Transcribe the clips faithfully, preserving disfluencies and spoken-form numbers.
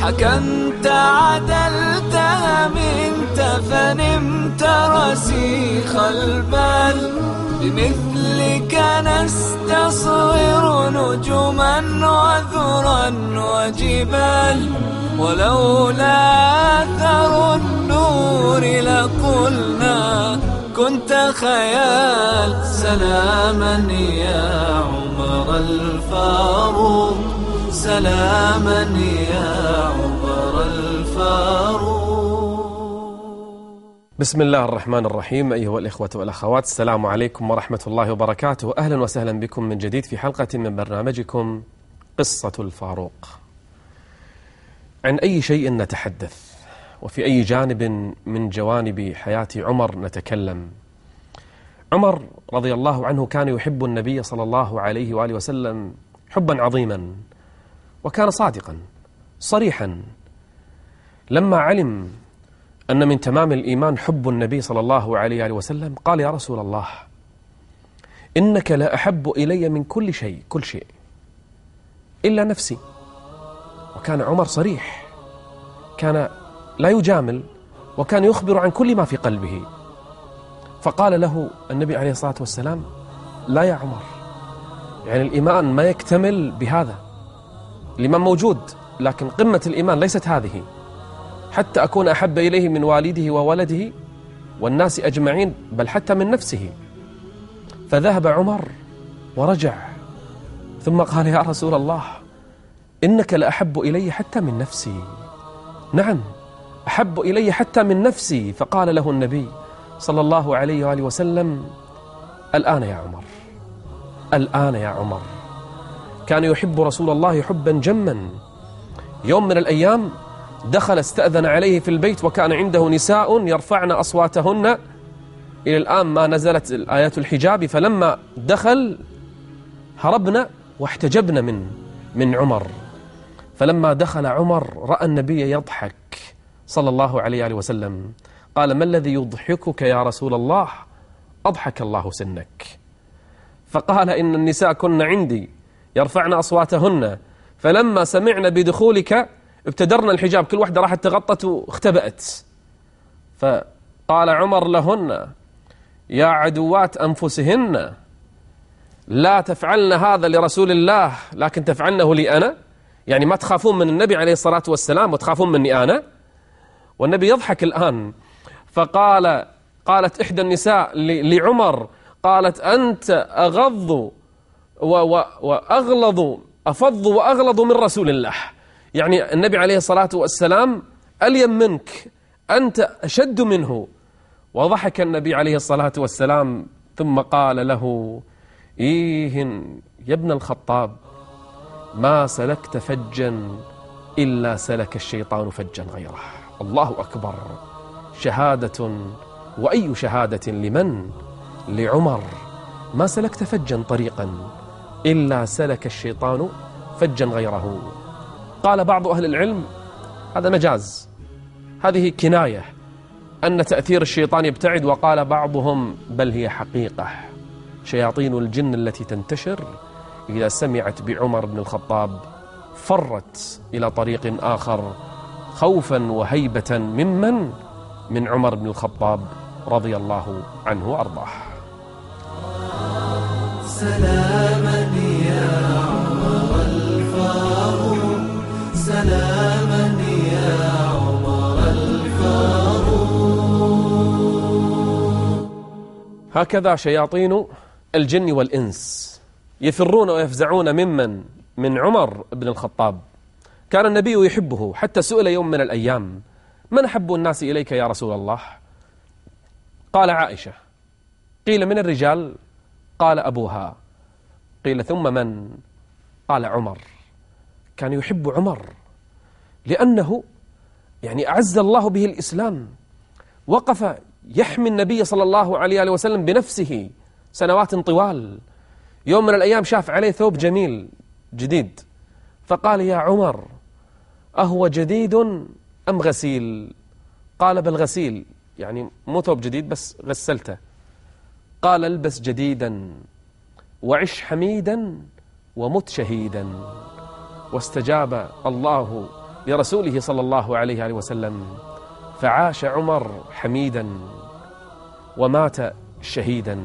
حكمت عدلتها منت فنمت رسيخ البال بمثلك نستصغر نجما وذرا وجبال ولولا أثر النور لقلنا كنت خيال سلاما يا عمر الفاروق سلاما يا عمر الفاروق. بسم الله الرحمن الرحيم. أيها الإخوة والأخوات، السلام عليكم ورحمة الله وبركاته. أهلا وسهلا بكم من جديد في حلقة من برنامجكم قصة الفاروق. عن أي شيء نتحدث وفي أي جانب من جوانب حياة عمر نتكلم؟ عمر رضي الله عنه كان يحب النبي صلى الله عليه وآله وسلم حبا عظيما، وكان صادقا صريحا. لما علم أن من تمام الإيمان حب النبي صلى الله عليه وآله وسلم قال: يا رسول الله، إنك لا أحب إلي من كل شيء كل شيء إلا نفسي. وكان عمر صريح، كان لا يجامل، وكان يخبر عن كل ما في قلبه. فقال له النبي عليه الصلاة والسلام: لا يا عمر، يعني الإيمان ما يكتمل بهذا. الإيمان موجود، لكن قمة الإيمان ليست هذه، حتى أكون أحب إليه من والده وولده والناس أجمعين، بل حتى من نفسه. فذهب عمر ورجع، ثم قال: يا رسول الله، إنك لأحب إلي حتى من نفسي. نعم، أحب إلي حتى من نفسي. فقال له النبي صلى الله عليه وآله وسلم: الآن يا عمر، الآن يا عمر. كان يحب رسول الله حبا جما. يوم من الأيام دخل استأذن عليه في البيت، وكان عنده نساء يرفعن أصواتهن. إلى الآن ما نزلت آيات الحجاب. فلما دخل هربنا واحتجبنا من من عمر. فلما دخل عمر رأى النبي يضحك صلى الله عليه وآله وسلم. قال: ما الذي يضحكك يا رسول الله؟ أضحك الله سنك. فقال: إن النساء كن عندي يرفعن أصواتهن، فلما سمعنا بدخولك ابتدرنا الحجاب، كل واحدة راحت تغطت واختبأت. فقال عمر لهن: يا عدوات أنفسهن، لا تفعلن هذا لرسول الله لكن تفعلنه لي أنا. يعني ما تخافون من النبي عليه الصلاة والسلام وتخافون مني أنا. والنبي يضحك الآن. فقال قالت إحدى النساء لعمر، قالت: أنت أغض وأغلظ أفض وأغلظ من رسول الله. يعني النبي عليه الصلاة والسلام أليم منك، أنت أشد منه. وضحك النبي عليه الصلاة والسلام، ثم قال له: إيه يا ابن الخطاب، ما سلكت فجا إلا سلك الشيطان فجا غيره. الله أكبر. شهادة، وأي شهادة لمن؟ لعمر. ما سلكت فجا طريقا إلا سلك الشيطان فجا غيره. قال بعض أهل العلم هذا مجاز، هذه كناية أن تأثير الشيطان يبتعد. وقال بعضهم بل هي حقيقة، شياطين الجن التي تنتشر إذا سمعت بعمر بن الخطاب فرت إلى طريق آخر خوفا وهيبة ممن؟ من عمر بن الخطاب رضي الله عنه وأرضاه. سلاما يا عمر الفاروق، سلاما يا عمر الفاروق. هكذا شياطين الجن والإنس يفرون ويفزعون ممن؟ من عمر بن الخطاب. كان النبي يحبه، حتى سئل يوم من الأيام: من أحب الناس إليك يا رسول الله؟ قال: عائشة. قيل: من الرجال؟ قال: أبوها. قيل: ثم من؟ قال: عمر. كان يحب عمر لأنه يعني أعز الله به الإسلام، وقف يحمي النبي صلى الله عليه وسلم بنفسه سنوات طوال. يوم من الأيام شاف عليه ثوب جميل جديد، فقال: يا عمر، أهو جديد أم غسيل؟ قال: بل غسيل، يعني مو ثوب جديد بس غسلته. قال: البس جديدا وعش حميدا ومت شهيدا. واستجاب الله لرسوله صلى الله عليه وسلم، فعاش عمر حميدا ومات شهيدا.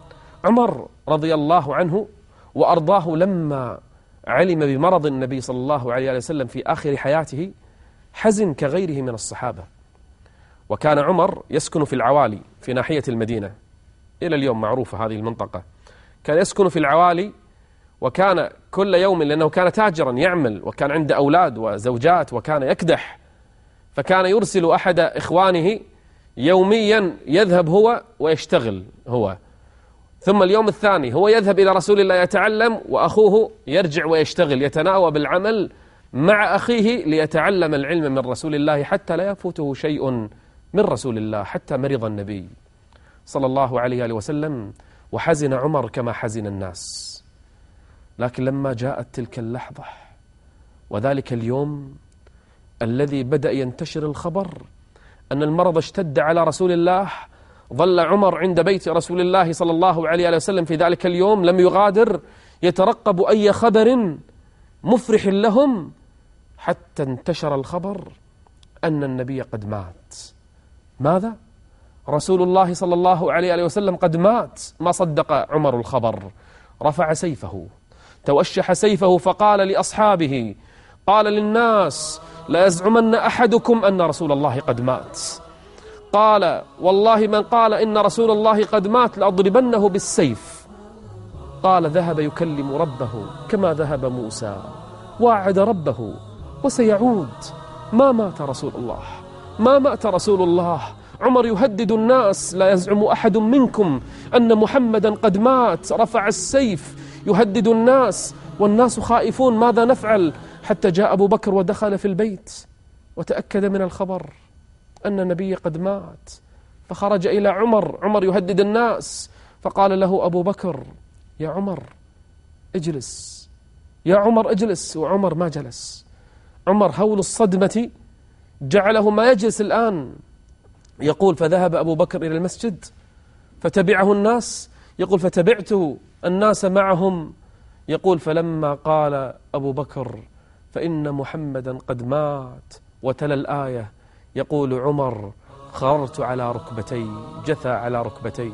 عمر رضي الله عنه وأرضاه لما علم بمرض النبي صلى الله عليه وسلم في آخر حياته حزن كغيره من الصحابة. وكان عمر يسكن في العوالي في ناحية المدينة، إلى اليوم معروفة هذه المنطقة، كان يسكن في العوالي، وكان كل يوم، لأنه كان تاجرا يعمل وكان عنده أولاد وزوجات وكان يكدح، فكان يرسل أحد إخوانه يوميا يذهب هو ويشتغل هو، ثم اليوم الثاني هو يذهب إلى رسول الله يتعلم، وأخوه يرجع ويشتغل يتناوب العمل مع أخيه ليتعلم العلم من رسول الله حتى لا يفوته شيء من رسول الله، حتى مرض النبي صلى الله عليه وسلم وحزن عمر كما حزن الناس. لكن لما جاءت تلك اللحظة وذلك اليوم الذي بدأ ينتشر الخبر أن المرض اشتد على رسول الله، ظل عمر عند بيت رسول الله صلى الله عليه وسلم في ذلك اليوم، لم يغادر يترقب أي خبر مفرح لهم، حتى انتشر الخبر أن النبي قد مات. ماذا؟ رسول الله صلى الله عليه وسلم قد مات. ما صدق عمر الخبر، رفع سيفه، توشح سيفه، فقال لأصحابه، قال للناس: لا يزعمن أحدكم أن رسول الله قد مات. قال: والله من قال إن رسول الله قد مات لأضربنه بالسيف. قال: ذهب يكلم ربه كما ذهب موسى، واعد ربه وسيعود. ما مات رسول الله، ما مات رسول الله. عمر يهدد الناس: لا يزعم أحد منكم أن محمدا قد مات. رفع السيف يهدد الناس، والناس خائفون ماذا نفعل، حتى جاء أبو بكر ودخل في البيت وتأكد من الخبر أن النبي قد مات، فخرج إلى عمر. عمر يهدد الناس، فقال له أبو بكر: يا عمر اجلس، يا عمر اجلس. وعمر ما جلس. عمر هول الصدمة جعله ما يجلس الآن. يقول: فذهب أبو بكر إلى المسجد فتبعه الناس. يقول: فتبعت الناس معهم. يقول: فلما قال أبو بكر: فإن محمدا قد مات، وتلا الآية، يقول عمر: خررت على ركبتي، جثى على ركبتيه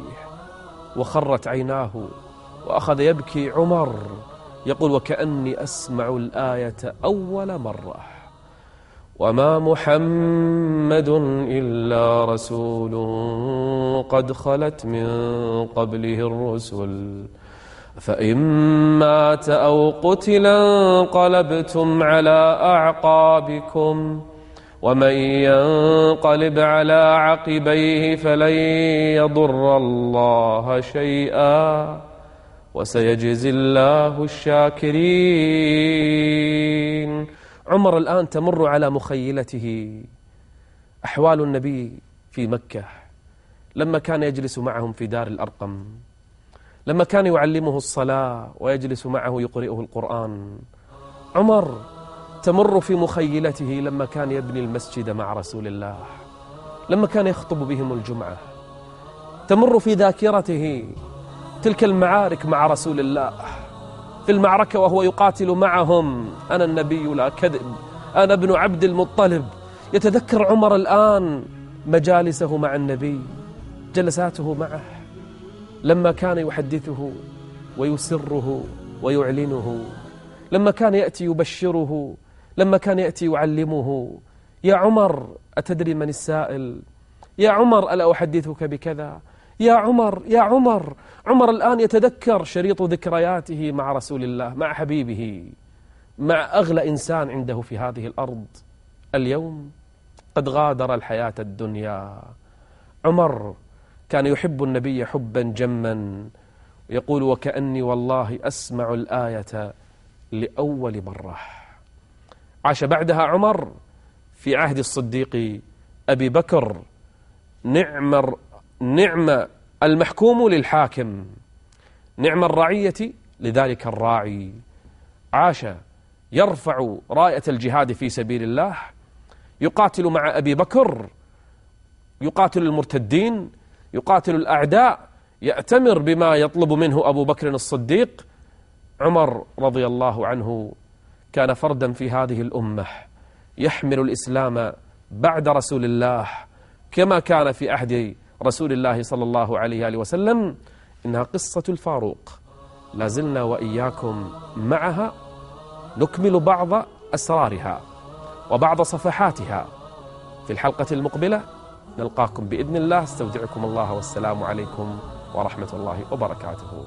وخرت عيناه وأخذ يبكي عمر. يقول: وكأني أسمع الآية أول مرة: وما محمد إلا رسول قد خلت من قبله الرسل فإن مات أو قتل انقلبتم على أعقابكم ومن ينقلب على عقبيه فلن يضر الله شيئا وسيجزي الله الشاكرين. عمر الآن تمر على مخيلته أحوال النبي في مكة لما كان يجلس معهم في دار الأرقم، لما كان يعلمه الصلاة ويجلس معه يقرئه القرآن. عمر تمر في مخيلته لما كان يبني المسجد مع رسول الله، لما كان يخطب بهم الجمعة. تمر في ذاكرته تلك المعارك مع رسول الله، في المعركة وهو يقاتل معهم: أنا النبي لا كذب، أنا ابن عبد المطلب. يتذكر عمر الآن مجالسه مع النبي، جلساته معه، لما كان يحدثه ويسره ويعلنه، لما كان يأتي يبشره، لما كان يأتي يعلمه: يا عمر أتدري من السائل؟ يا عمر ألا أحدثك بكذا؟ يا عمر يا عمر. عمر الآن يتذكر شريط ذكرياته مع رسول الله، مع حبيبه، مع أغلى إنسان عنده في هذه الأرض. اليوم قد غادر الحياة الدنيا. عمر كان يحب النبي حبا جما، يقول: وكأني والله أسمع الآية لأول مرة. عاش بعدها عمر في عهد الصديق أبي بكر، نعم نعم المحكوم للحاكم، نعم الرعية لذلك الراعي. عاش يرفع راية الجهاد في سبيل الله، يقاتل مع أبي بكر، يقاتل المرتدين، يقاتل الأعداء، يأتمر بما يطلب منه أبو بكر الصديق. عمر رضي الله عنه كان فردا في هذه الأمة يحمل الإسلام بعد رسول الله كما كان في عهد رسول الله صلى الله عليه وآله وسلم. إنها قصة الفاروق، لازلنا وإياكم معها نكمل بعض أسرارها وبعض صفحاتها. في الحلقة المقبلة نلقاكم بإذن الله. استودعكم الله والسلام عليكم ورحمة الله وبركاته.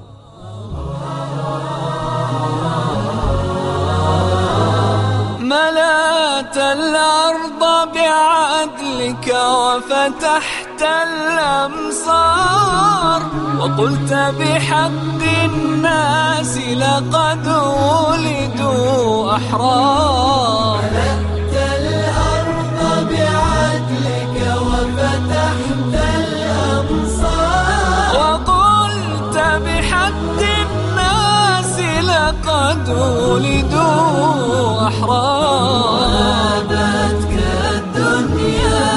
ملأت الأرض بعدلك وفتحت الأمصار، وقلت بحق الناس لقد ولدوا أحرار. ملأت الأرض بعدلك وفتحت الأمصار، وقلت بحق الناس لقد ولدوا أحرار. وهابتك الدنيا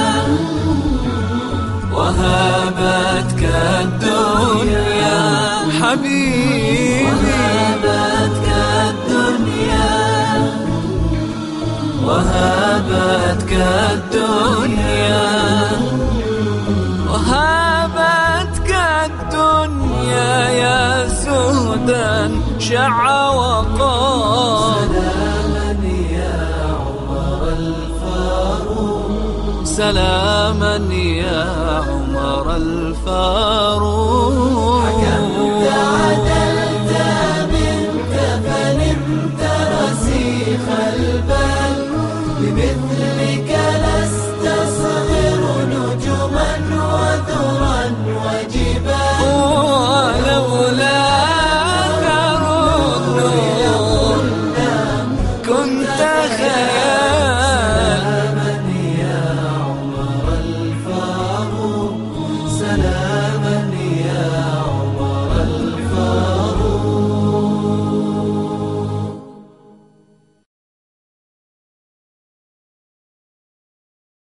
وهابتك الدنيا حبيبي، وهابتك الدنيا وهابتك الدنيا وهابتك الدنيا يا سهدا شع وقار. سلاما يا عمر الفاروق.